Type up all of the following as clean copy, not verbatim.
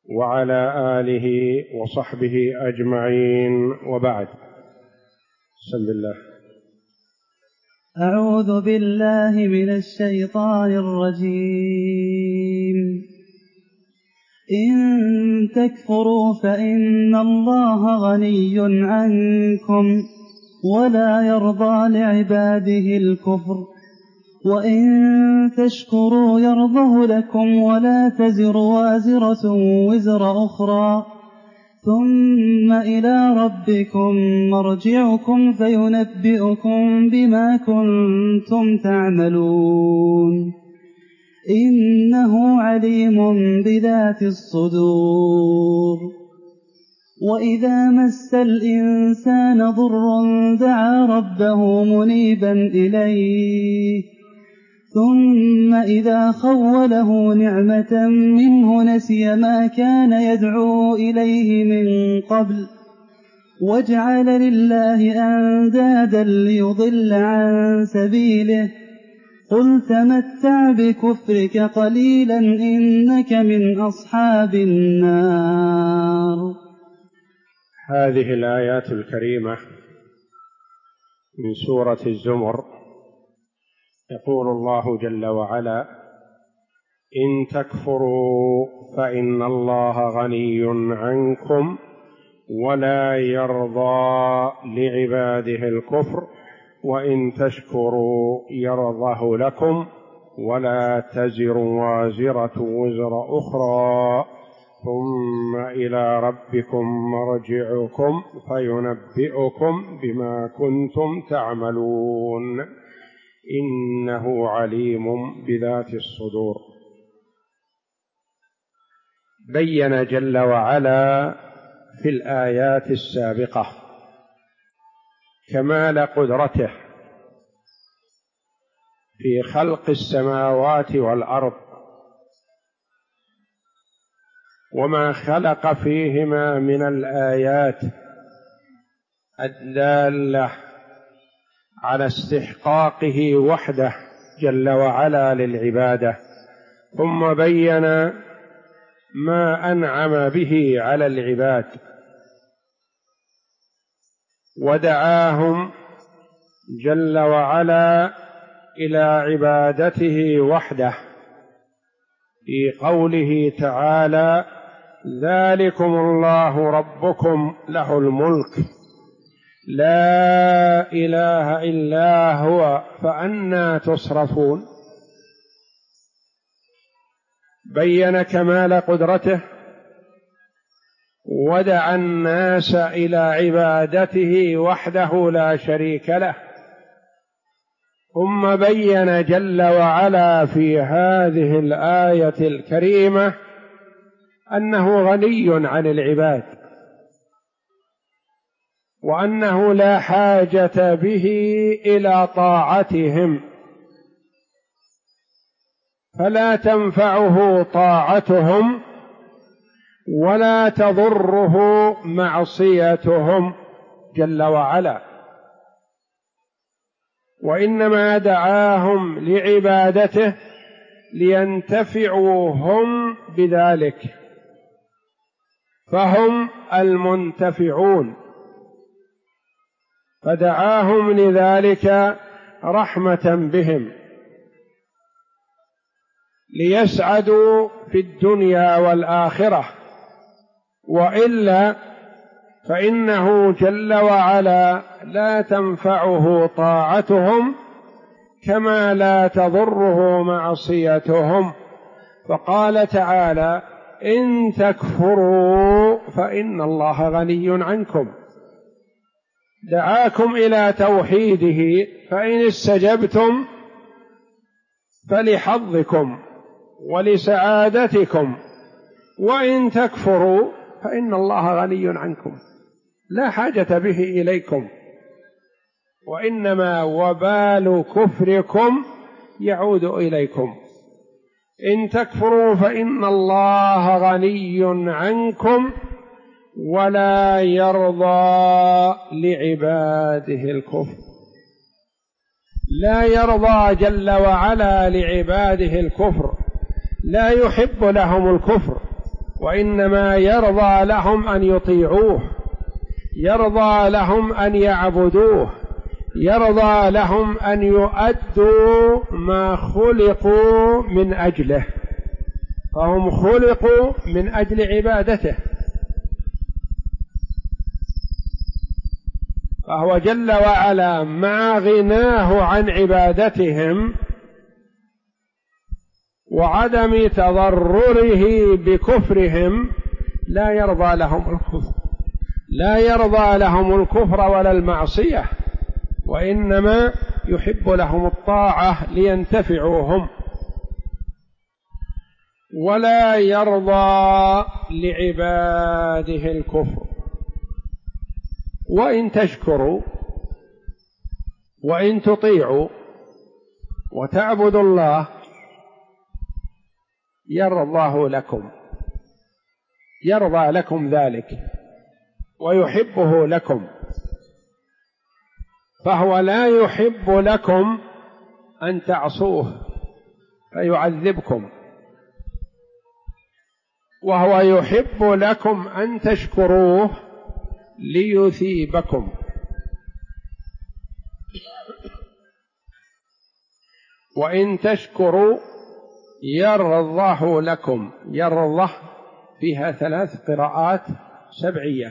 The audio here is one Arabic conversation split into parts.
وعلى آله وصحبه أجمعين، وبعد. بسم الله. أعوذ بالله من الشيطان الرجيم. إن تكفروا فإن الله غني عنكم ولا يرضى لعباده الكفر، وإن تشكروا يرضه لكم ولا تزر وازرة وزر أخرى، ثم إلى ربكم مرجعكم فينبئكم بما كنتم تعملون، إنه عليم بذات الصدور. وإذا مس الإنسان ضر دعا ربه منيبا إليه، ثم إذا خوله نعمة منه نسي ما كان يدعو إليه من قبل وجعل لله أندادا ليضل عن سبيله، قل تمتع بكفرك قليلا إنك من أصحاب النار. هذه الآيات الكريمة من سورة الزمر يقول الله جل وعلا: إن تكفروا فإن الله غني عنكم ولا يرضى لعباده الكفر، وإن تشكروا يرضه لكم ولا تزر وازرة وزر أخرى، ثم إلى ربكم مرجعكم فينبئكم بما كنتم تعملون، إنه عليم بذات الصدور. بين جل وعلا في الآيات السابقة كمال قدرته في خلق السماوات والأرض وما خلق فيهما من الآيات الدالة على استحقاقه وحده جل وعلا للعبادة، ثم بين ما أنعم به على العباد ودعاهم جل وعلا إلى عبادته وحده في قوله تعالى: ذلكم الله ربكم له الملك لا إله إلا هو فأنى تصرفون. بين كمال قدرته ودعا الناس إلى عبادته وحده لا شريك له، ثم بين جل وعلا في هذه الآية الكريمة أنه غني عن العباد، وأنه لا حاجة به إلى طاعتهم، فلا تنفعه طاعتهم ولا تضره معصيتهم جل وعلا، وإنما دعاهم لعبادته لينتفعوا هم بذلك، فهم المنتفعون، فدعاهم لذلك رحمة بهم ليسعدوا في الدنيا والآخرة، وإلا فإنه جل وعلا لا تنفعه طاعتهم كما لا تضره معصيتهم. فقال تعالى: إن تكفروا فإن الله غني عنكم، دعاكم إلى توحيده، فإن استجبتم فلحظكم ولسعادتكم، وإن تكفروا فإن الله غني عنكم لا حاجة به إليكم، وإنما وبال كفركم يعود إليكم. إن تكفروا فإن الله غني عنكم ولا يرضى لعباده الكفر. لا يرضى جل وعلا لعباده الكفر، لا يحب لهم الكفر، وإنما يرضى لهم أن يطيعوه، يرضى لهم أن يعبدوه، يرضى لهم أن يؤدوا ما خلقوا من أجله، فهم خلقوا من أجل عبادته. فهو جل وعلا مع غناه عن عبادتهم وعدم تضرره بكفرهم لا يرضى لهم الكفر، لا يرضى لهم الكفر ولا المعصية، وإنما يحب لهم الطاعة لينتفعوا هم، ولا يرضى لعباده الكفر. وإن تشكروا وإن تطيعوا وتعبدوا الله يرضاه لكم، يرضى لكم ذلك ويحبه لكم، فهو لا يحب لكم أن تعصوه فيعذبكم، وهو يحب لكم أن تشكروه ليثيبكم. وإن تشكروا يرضه لكم، يرضه فيها 3 قراءات سبعية،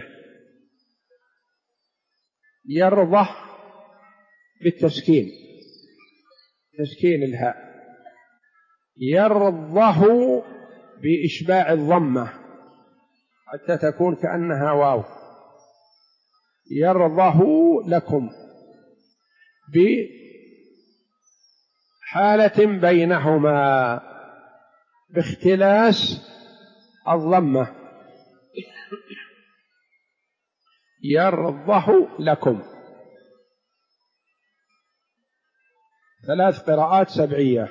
يرضه بالتسكين، تسكين الهاء، يرضه بإشباع الضمة حتى تكون كأنها واو، يرضه لكم بحالة بينهما باختلاس الضمة، يرضه لكم، 3 قراءات سبعية.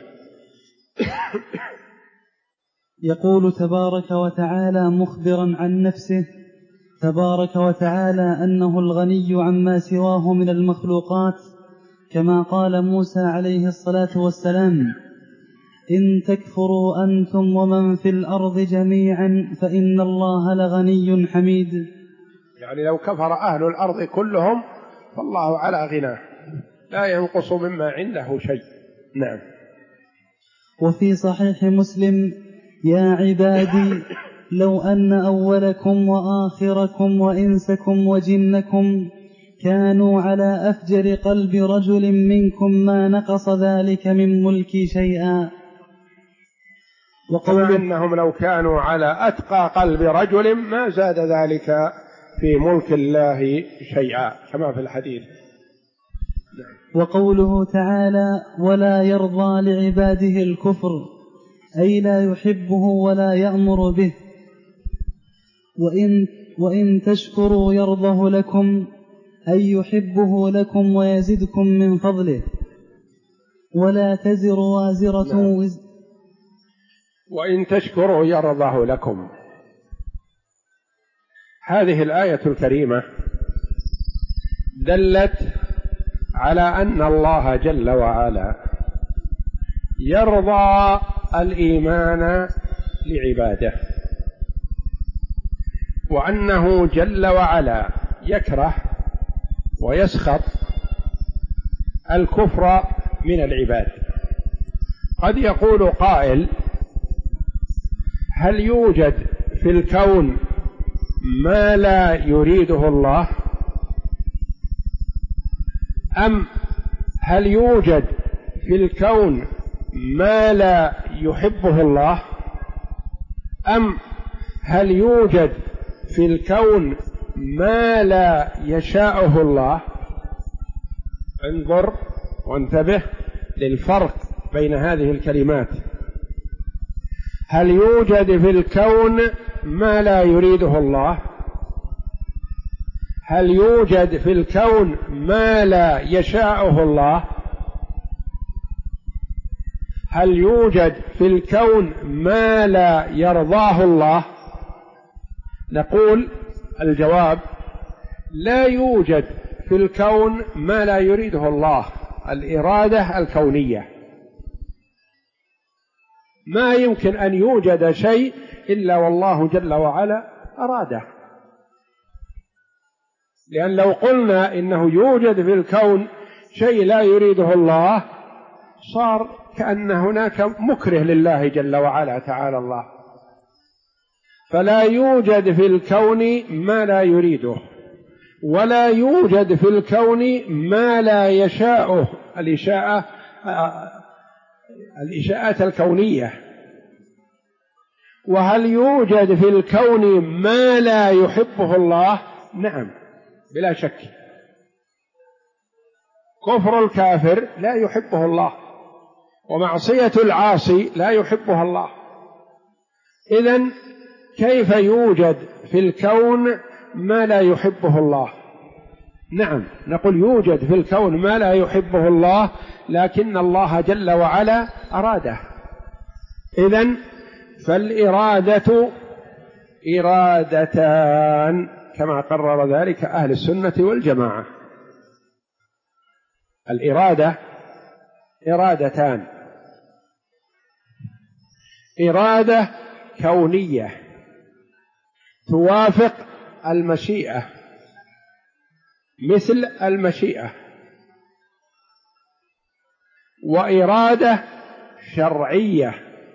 يقول تبارك وتعالى مخبرا عن نفسه تبارك وتعالى أنه الغني عما سواه من المخلوقات، كما قال موسى عليه الصلاة والسلام: إن تكفروا أنتم ومن في الأرض جميعا فإن الله لغني حميد. يعني لو كفر أهل الأرض كلهم فالله على غناه لا ينقص مما عنده شيء. نعم. وفي صحيح مسلم: يا عبادي لو أن أولكم وآخركم وإنسكم وجنكم كانوا على أفجر قلب رجل منكم ما نقص ذلك من ملكي شيئا. وقول إنهم لو كانوا على أتقى قلب رجل ما زاد ذلك في ملك الله شيئا كما في الحديث. وقوله تعالى: ولا يرضى لعباده الكفر، أي لا يحبه ولا يأمر به. وإن تشكروا يرضه لكم، أي يحبه لكم ويزدكم من فضله. ولا تزر وازرة وزر. وإن تشكروا يرضه لكم. هذه الآية الكريمة دلت على أن الله جل وعلا يرضى الإيمان لعباده، وأنه جل وعلا يكره ويسخط الكفر من العباد. قد يقول قائل: هل يوجد في الكون ما لا يريده الله؟ أم هل يوجد في الكون ما لا يحبه الله؟ أم هل يوجد في الكون ما لا يشاءه الله؟ انظر وانتبه للفرق بين هذه الكلمات. هل يوجد في الكون ما لا يريده الله؟ هل يوجد في الكون ما لا يشاءه الله؟ هل يوجد في الكون ما لا يرضاه الله؟ نقول الجواب: لا يوجد في الكون ما لا يريده الله، الإرادة الكونية. ما يمكن أن يوجد شيء إلا والله جل وعلا أراده. لأن لو قلنا إنه يوجد في الكون شيء لا يريده الله صار كأن هناك مكره لله جل وعلا تعالى الله. فلا يوجد في الكون ما لا يريده، ولا يوجد في الكون ما لا يشاءه، الإشاءات الكونية. وهل يوجد في الكون ما لا يحبه الله؟ نعم بلا شك. كفر الكافر لا يحبه الله، ومعصية العاصي لا يحبها الله. إذن كيف يوجد في الكون ما لا يحبه الله؟ نعم نقول يوجد في الكون ما لا يحبه الله، لكن الله جل وعلا أراده. إذن فالإرادة إرادتان كما قرر ذلك أهل السنة والجماعة. الإرادة إرادتان: إرادة كونية توافق المشيئة مثل المشيئة، وإرادة شرعية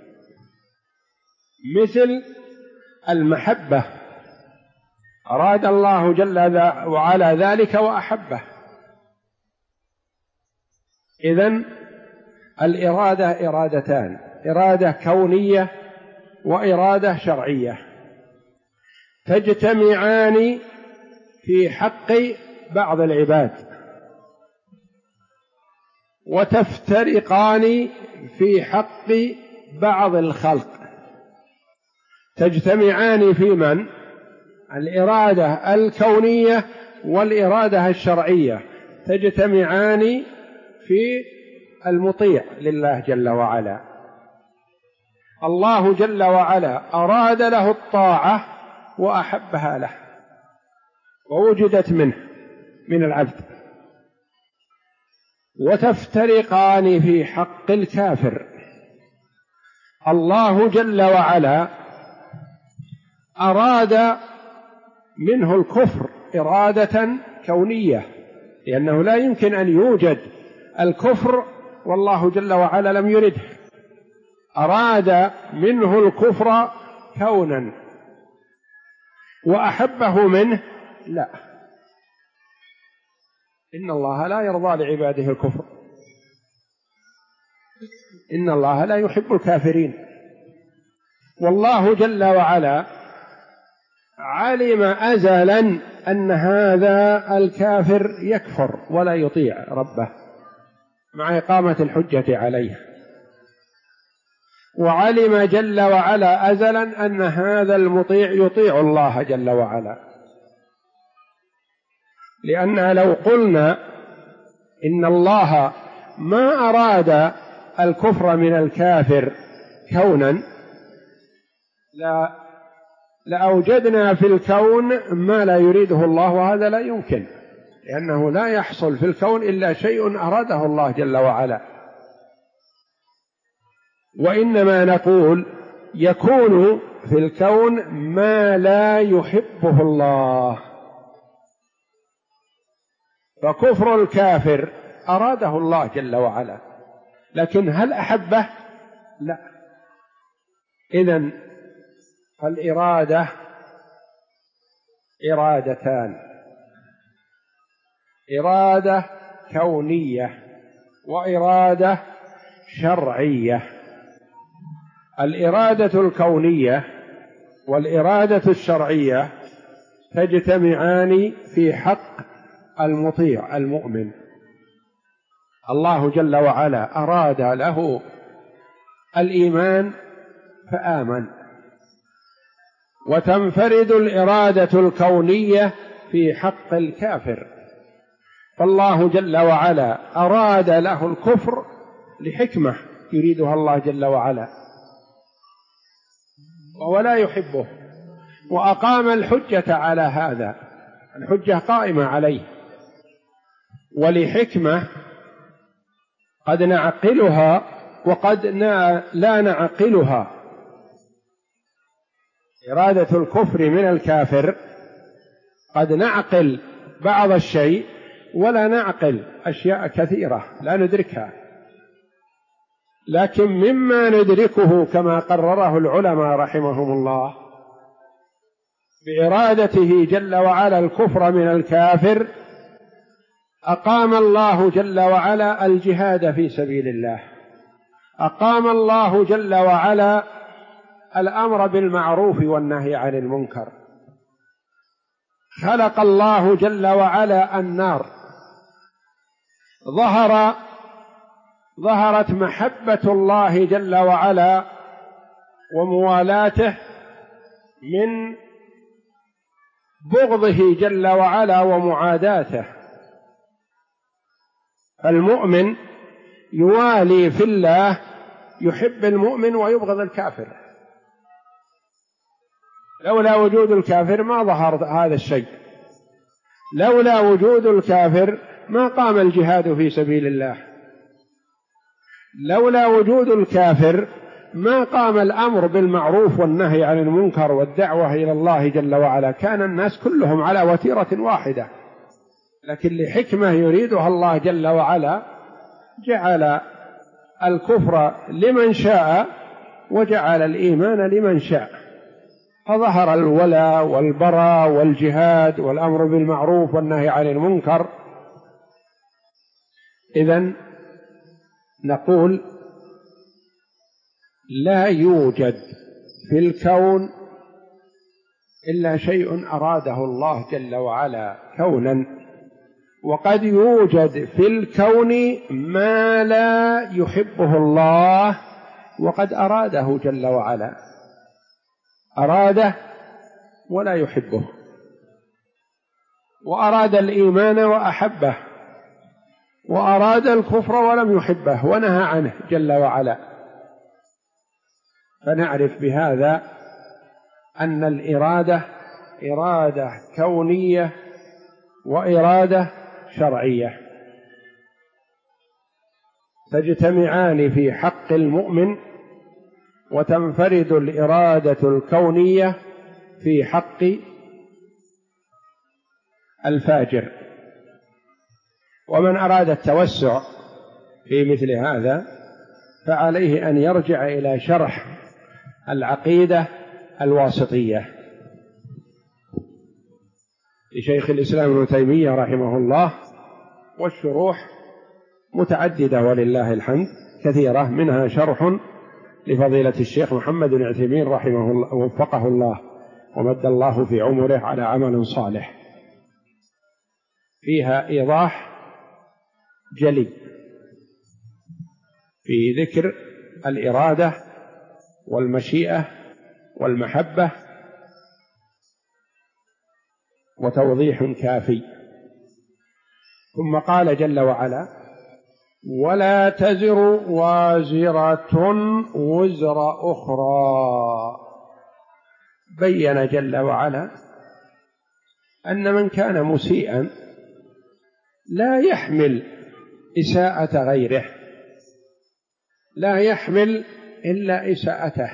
مثل المحبة، أراد الله جل وعلا ذلك وأحبه. إذن الإرادة إرادتان: إرادة كونية وإرادة شرعية، تجتمعان في حق بعض العباد وتفترقان في حق بعض الخلق. تجتمعان في من؟ الإرادة الكونية والإرادة الشرعية تجتمعان في المطيع لله جل وعلا. الله جل وعلا أراد له الطاعة وأحبها له ووجدت منه من العبد، وتفترقان في حق الكافر. الله جل وعلا أراد منه الكفر إرادة كونية، لأنه لا يمكن أن يوجد الكفر والله جل وعلا لم يرده. أراد منه الكفر كونا، وأحبه منه لا. إن الله لا يرضى لعباده الكفر، إن الله لا يحب الكافرين. والله جل وعلا علم أزلا أن هذا الكافر يكفر ولا يطيع ربه مع إقامة الحجة عليه، وعلم جل وعلا أزلا أن هذا المطيع يطيع الله جل وعلا. لأن لو قلنا إن الله ما أراد الكفر من الكافر كونا لأوجدنا في الكون ما لا يريده الله، وهذا لا يمكن، لأنه لا يحصل في الكون إلا شيء أراده الله جل وعلا. وإنما نقول يكون في الكون ما لا يحبه الله. فكفر الكافر أراده الله جل وعلا، لكن هل أحبه؟ لا. إذن فالإرادة إرادتان: إرادة كونية وإرادة شرعية. الإرادة الكونية والإرادة الشرعية تجتمعان في حق المطيع المؤمن. الله جل وعلا أراد له الإيمان فآمن، وتنفرد الإرادة الكونية في حق الكافر. فالله جل وعلا أراد له الكفر لحكمة يريدها الله جل وعلا وهو لا يحبه، وأقام الحجة على هذا، الحجة قائمة عليه، ولحكمة قد نعقلها وقد لا نعقلها. إرادة الكفر من الكافر قد نعقل بعض الشيء ولا نعقل أشياء كثيرة لا ندركها، لكن مما ندركه كما قرره العلماء رحمهم الله بإرادته جل وعلا الكفر من الكافر، أقام الله جل وعلا الجهاد في سبيل الله، أقام الله جل وعلا الأمر بالمعروف والنهي عن المنكر، خلق الله جل وعلا النار، ظهرت محبة الله جل وعلا وموالاته من بغضه جل وعلا ومعاداته. المؤمن يوالي في الله، يحب المؤمن ويبغض الكافر. لولا وجود الكافر ما ظهر هذا الشيء، لولا وجود الكافر ما قام الجهاد في سبيل الله، لولا وجود الكافر ما قام الأمر بالمعروف والنهي عن المنكر والدعوة إلى الله جل وعلا، كان الناس كلهم على وتيرة واحدة، لكن لحكمة يريدها الله جل وعلا جعل الكفر لمن شاء وجعل الإيمان لمن شاء، فظهر الولاء والبراء والجهاد والأمر بالمعروف والنهي عن المنكر. إذن نقول لا يوجد في الكون إلا شيء أراده الله جل وعلا كونا، وقد يوجد في الكون ما لا يحبه الله وقد أراده جل وعلا، أراده ولا يحبه، وأراد الإيمان وأحبه، وأراد الكفر ولم يحبه ونهى عنه جل وعلا. فنعرف بهذا أن الإرادة إرادة كونية وإرادة شرعية تجتمعان في حق المؤمن، وتنفرد الإرادة الكونية في حق الفاجر. ومن أراد التوسع في مثل هذا فعليه أن يرجع إلى شرح العقيدة الواسطية لشيخ الإسلام ابن تيمية رحمه الله، والشروح متعددة ولله الحمد كثيرة، منها شرح لفضيلة الشيخ محمد بن عثيمين رحمه الله ووفقه الله ومد الله في عمره على عمل صالح، فيها إيضاح جلي في ذكر الإرادة والمشيئة والمحبة، وتوضيح كافي. ثم قال جل وعلا: ولا تزر وازرة وزر أخرى. بين جل وعلا أن من كان مسيئا لا يحمل إساءة غيره، لا يحمل إلا إساءته.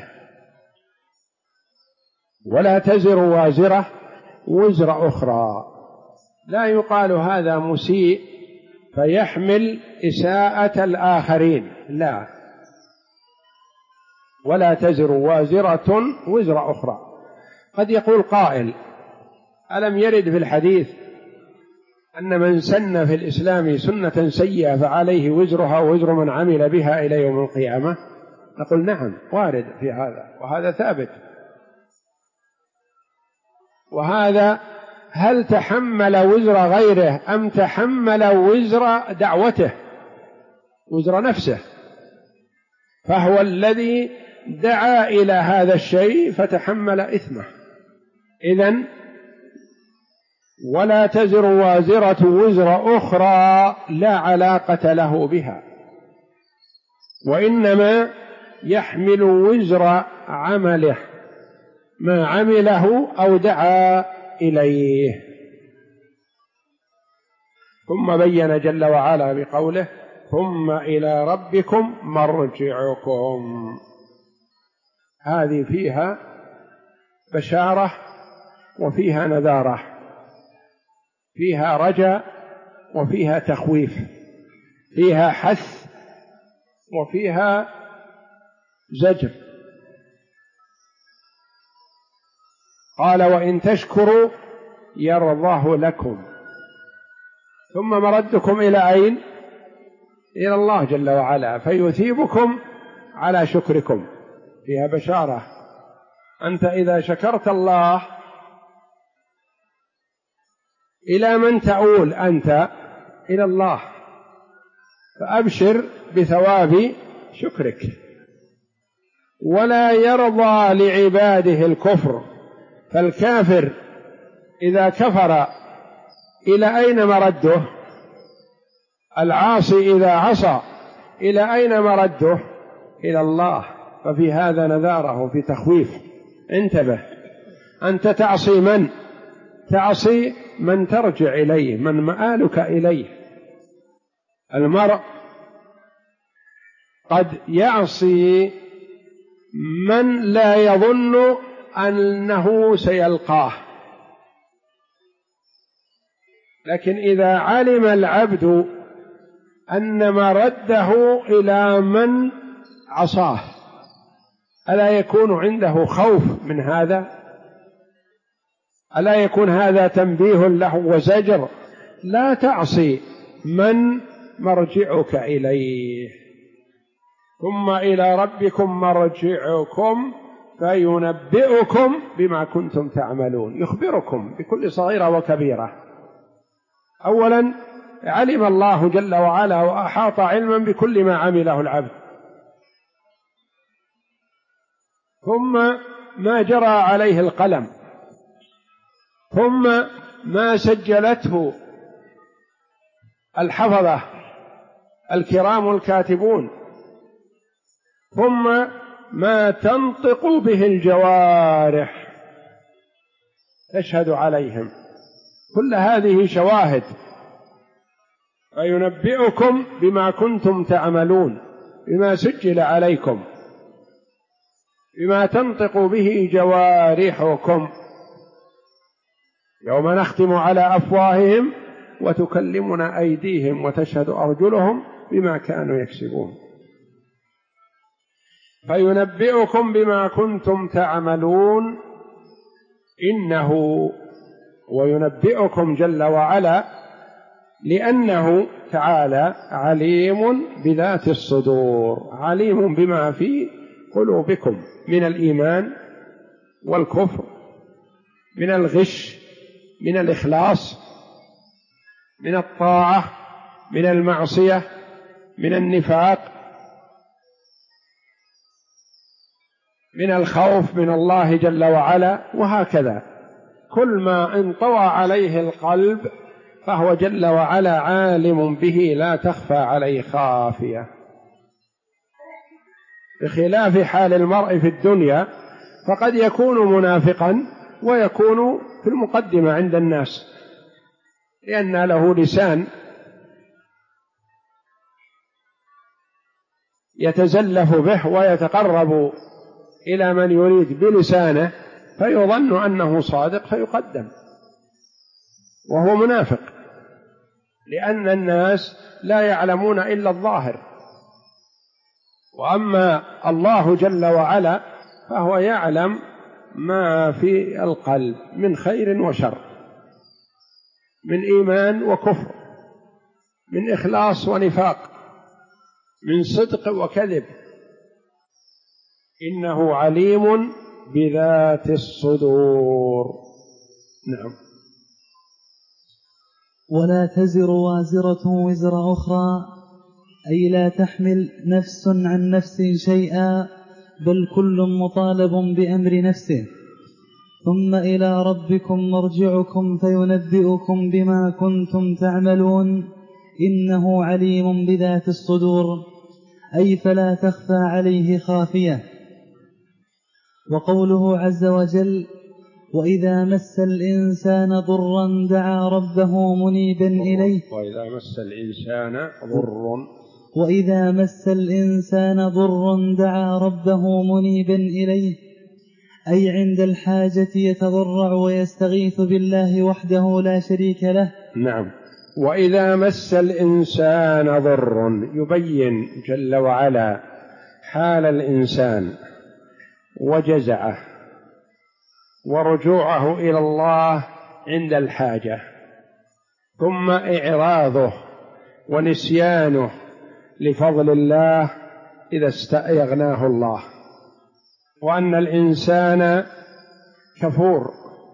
ولا تزر وازرة وزر أخرى، لا يقال هذا مسيء فيحمل إساءة الآخرين، لا، ولا تزر وازرة وزر أخرى. قد يقول قائل: ألم يرد في الحديث أن من سن في الإسلام سنة سيئة فعليه وزرها ووزر من عمل بها إلى يوم القيامة؟ نقول نعم، وارد في هذا، وهذا ثابت. وهذا هل تحمل وزر غيره أم تحمل وزر دعوته، وزر نفسه؟ فهو الذي دعا إلى هذا الشيء فتحمل إثمه. إذن ولا تزر وازرة وزر أخرى لا علاقة له بها، وإنما يحمل وزر عمله، ما عمله أو دعا إليه. ثم بين جل وعلا بقوله: ثم إلى ربكم مرجعكم. هذه فيها بشارة وفيها نذارة، فيها رجاء وفيها تخويف، فيها حث وفيها زجر. قال وإن تشكروا يرضاه لكم ثم مردكم إلى أين؟ إلى الله جل وعلا فيثيبكم على شكركم. فيها بشارة، أنت إذا شكرت الله إلى من تعول أنت؟ إلى الله، فأبشر بثواب شكرك. ولا يرضى لعباده الكفر، فالكافر إذا كفر إلى أين مرده؟ العاصي إذا عصى إلى أين مرده؟ إلى الله. ففي هذا نذاره وفي تخويف. انتبه، أنت تعصي من؟ تعصي من ترجع إليه، من مآلك إليه. المرء قد يعصي من لا يظن أنه سيلقاه، لكن إذا علم العبد أن مرده إلى من عصاه ألا يكون عنده خوف من هذا؟ ألا يكون هذا تنبيه له وزجر؟ لا تعصي من مرجعك إليه. ثم إلى ربكم مرجعكم فينبئكم بما كنتم تعملون، يخبركم بكل صغيرة وكبيرة. أولا علم الله جل وعلا وأحاط علما بكل ما عمله العبد، ثم ما جرى عليه القلم، ثم ما سجلته الحفظة الكرام الكاتبون، ثم ما تنطق به الجوارح تشهد عليهم. كل هذه شواهد. فينبئكم بما كنتم تعملون، بما سجل عليكم، بما تنطق به جوارحكم. يوم نختم على أفواههم وتكلمنا أيديهم وتشهد أرجلهم بما كانوا يكسبون. فينبئكم بما كنتم تعملون إنه، وينبئكم جل وعلا لأنه تعالى عليم بذات الصدور، عليم بما في قلوبكم من الإيمان والكفر، من الغش، من الإخلاص، من الطاعة، من المعصية، من النفاق، من الخوف من الله جل وعلا، وهكذا. كل ما انطوى عليه القلب فهو جل وعلا عالم به، لا تخفى عليه خافية، بخلاف حال المرء في الدنيا، فقد يكون منافقا ويكون في المقدمة عند الناس لأن له لسان يتزلف به ويتقرب إلى من يريد بلسانه فيظن أنه صادق فيقدم وهو منافق، لأن الناس لا يعلمون إلا الظاهر، وأما الله جل وعلا فهو يعلم ما في القلب من خير وشر، من إيمان وكفر، من إخلاص ونفاق، من صدق وكذب. إنه عليم بذات الصدور. نعم. ولا تزر وازرة وزر أخرى، أي لا تحمل نفس عن نفس شيئا، بل كل مطالب بأمر نفسه. ثم إلى ربكم مرجعكم فينبئكم بما كنتم تعملون إنه عليم بذات الصدور، أي فلا تخفى عليه خافية. وقوله عز وجل وإذا مس الإنسان ضرا دعا ربه منيبا إليه، وإذا مس الإنسان ضر دعا ربه منيبا إليه، أي عند الحاجة يتضرع ويستغيث بالله وحده لا شريك له. نعم. وإذا مس الإنسان ضر، يبين جل وعلا حال الإنسان وجزعه ورجوعه إلى الله عند الحاجة، ثم إعراضه ونسيانه لفضل الله إذا استأغناه الله، وأن الإنسان كفور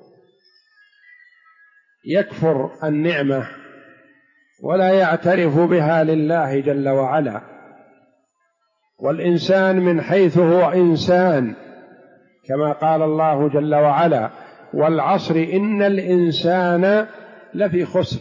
يكفر النعمة ولا يعترف بها لله جل وعلا. والإنسان من حيث هو إنسان كما قال الله جل وعلا: والعصر إن الإنسان لفي خسر.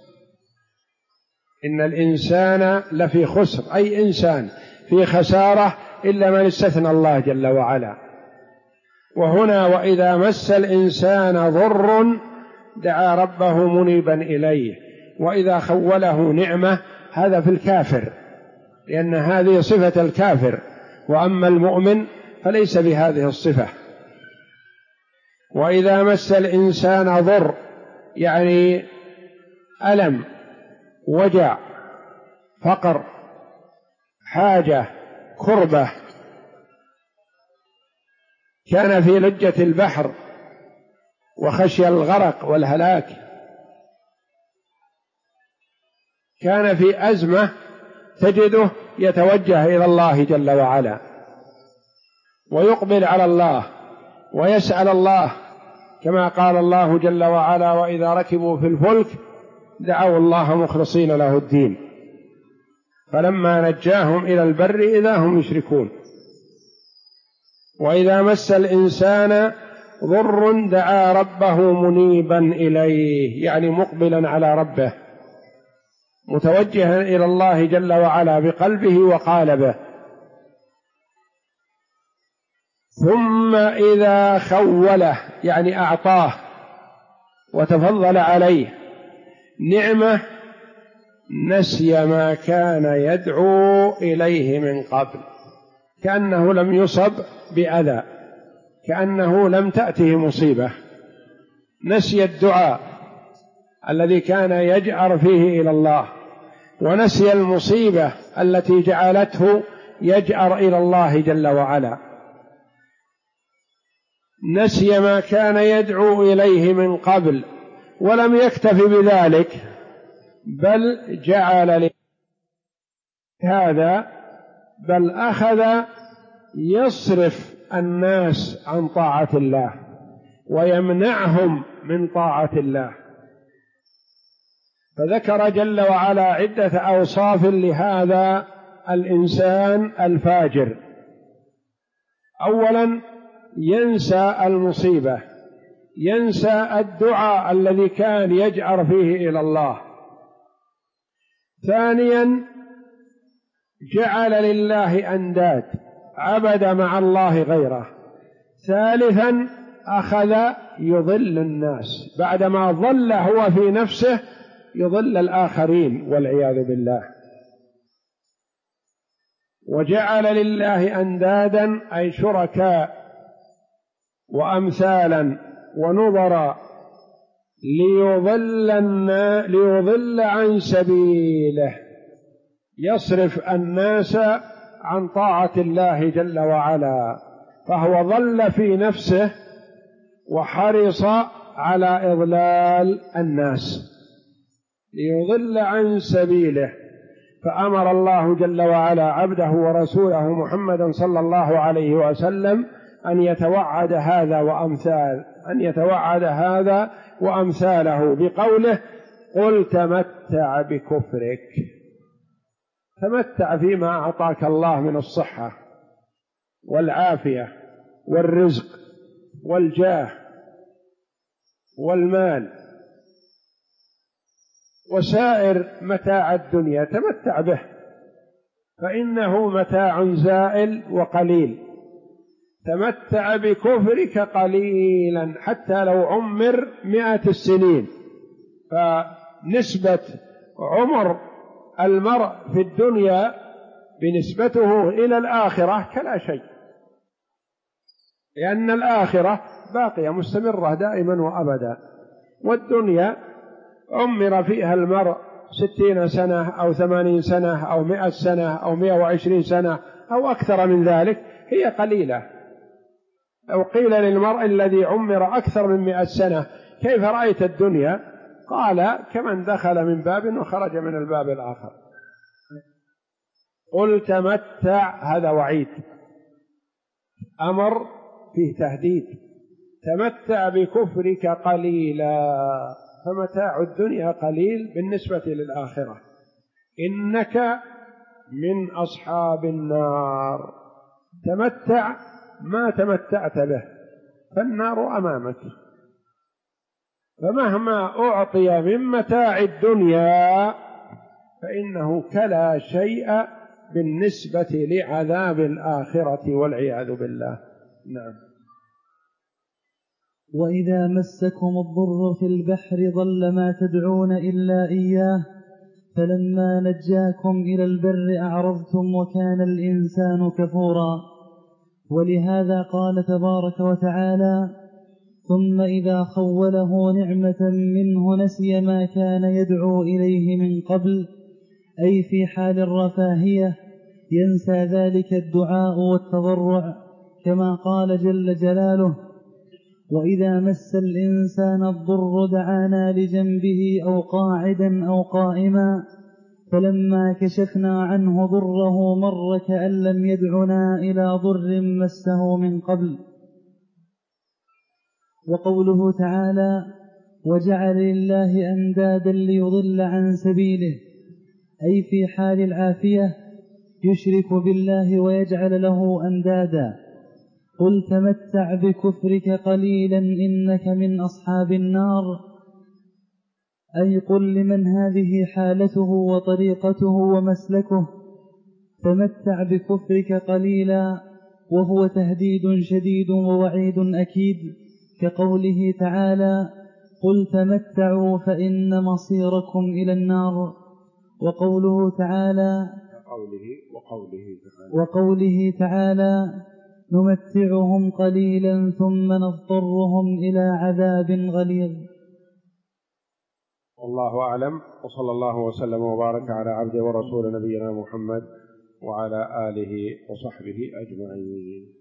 إن الإنسان لفي خسر، أي إنسان في خسارة إلا من استثنى الله جل وعلا. وهنا وإذا مس الإنسان ضر دعا ربه منيبا إليه، وإذا خوله نعمة هذا في الكافر، لأن هذه صفة الكافر، وأما المؤمن فليس بهذه الصفة. وإذا مس الإنسان ضر يعني ألم، وجع، فقر، حاجة، كربة، كان في لجة البحر وخشي الغرق والهلاك، كان في أزمة، تجده يتوجه إلى الله جل وعلا ويقبل على الله ويسأل الله، كما قال الله جل وعلا: وإذا ركبوا في الفلك دعوا الله مخلصين له الدين فلما نجاهم إلى البر إذا هم يشركون. وإذا مس الإنسان ضر دعا ربه منيبا إليه، يعني مقبلا على ربه، متوجها إلى الله جل وعلا بقلبه وقالبه. ثم إذا خوله يعني أعطاه وتفضل عليه نعمة نسي ما كان يدعو إليه من قبل، كأنه لم يصب بأذى، كأنه لم تأته مصيبة، نسي الدعاء الذي كان يجأر فيه إلى الله، ونسي المصيبة التي جعلته يجأر إلى الله جل وعلا، نسي ما كان يدعو إليه من قبل، ولم يكتف بذلك بل جعل هذا، بل أخذ يصرف الناس عن طاعة الله ويمنعهم من طاعة الله. فذكر جل وعلا عدة أوصاف لهذا الإنسان الفاجر. أولا ينسى المصيبة، ينسى الدعاء الذي كان يجأر فيه إلى الله. ثانيا جعل لله أنداد، عبد مع الله غيره. ثالثا أخذ يضل الناس، بعدما ضل هو في نفسه يضل الآخرين والعياذ بالله. وجعل لله أندادا أي شركاء وأمثالا ونظرا ليضل عن سبيله، يصرف الناس عن طاعة الله جل وعلا، فهو ضل في نفسه وحرص على إضلال الناس ليضل عن سبيله. فأمر الله جل وعلا عبده ورسوله محمدا صلى الله عليه وسلم أن يتوعد هذا وأمثاله بقوله: قل تمتع بكفرك. تمتع فيما أعطاك الله من الصحة والعافية والرزق والجاه والمال وسائر متاع الدنيا، تمتع به فإنه متاع زائل وقليل. تمتع بكفرك قليلا حتى لو عمر 100 السنين، فنسبة عمر المرء في الدنيا بنسبته إلى الآخرة كلا شيء. لأن الآخرة باقية مستمرة دائما وأبدا، والدنيا عمر فيها المرء 60 سنة أو 80 سنة أو 100 سنة أو 120 سنة أو أكثر من ذلك، هي قليلة. لو قيل للمرء الذي عمر أكثر من 100 سنة كيف رأيت الدنيا؟ قال كمن دخل من باب وخرج من الباب الآخر. قل تمتع، هذا وعيد، أمر فيه تهديد، تمتع بكفرك قليلا، فمتاع الدنيا قليل بالنسبة للآخرة، إنك من أصحاب النار. تمتع ما تمتعت به، فالنار أمامك، فمهما أعطي من متاع الدنيا فإنه كلا شيء بالنسبة لعذاب الآخرة والعياذ بالله. نعم. وإذا مسكم الضر في البحر ضل ما تدعون إلا إياه فلما نجاكم إلى البر أعرضتم وكان الإنسان كفورا. ولهذا قال تبارك وتعالى: ثم إذا خوله نعمة منه نسي ما كان يدعو إليه من قبل، أي في حال الرفاهية ينسى ذلك الدعاء والتضرع، كما قال جل جلاله: وإذا مس الإنسان الضر دعانا لجنبه أو قاعدا أو قائما فلما كشفنا عنه ضره مر كأن لم يدعنا إلى ضر مسه من قبل. وقوله تعالى: وجعل لله أندادا ليضل عن سبيله، أي في حال العافية يشرك بالله ويجعل له أندادا. قل تمتع بكفرك قليلا إنك من أصحاب النار، أي قل لمن هذه حالته وطريقته ومسلكه تمتع بكفرك قليلا، وهو تهديد شديد ووعيد أكيد، كقوله تعالى: قل تمتعوا فإن مصيركم إلى النار. وقوله تعالى: نمتعهم قليلا ثم نضطرهم إلى عذاب غليظ. والله أعلم، وصلى الله وسلم وبارك على عبده ورسول نبينا محمد وعلى آله وصحبه أجمعين.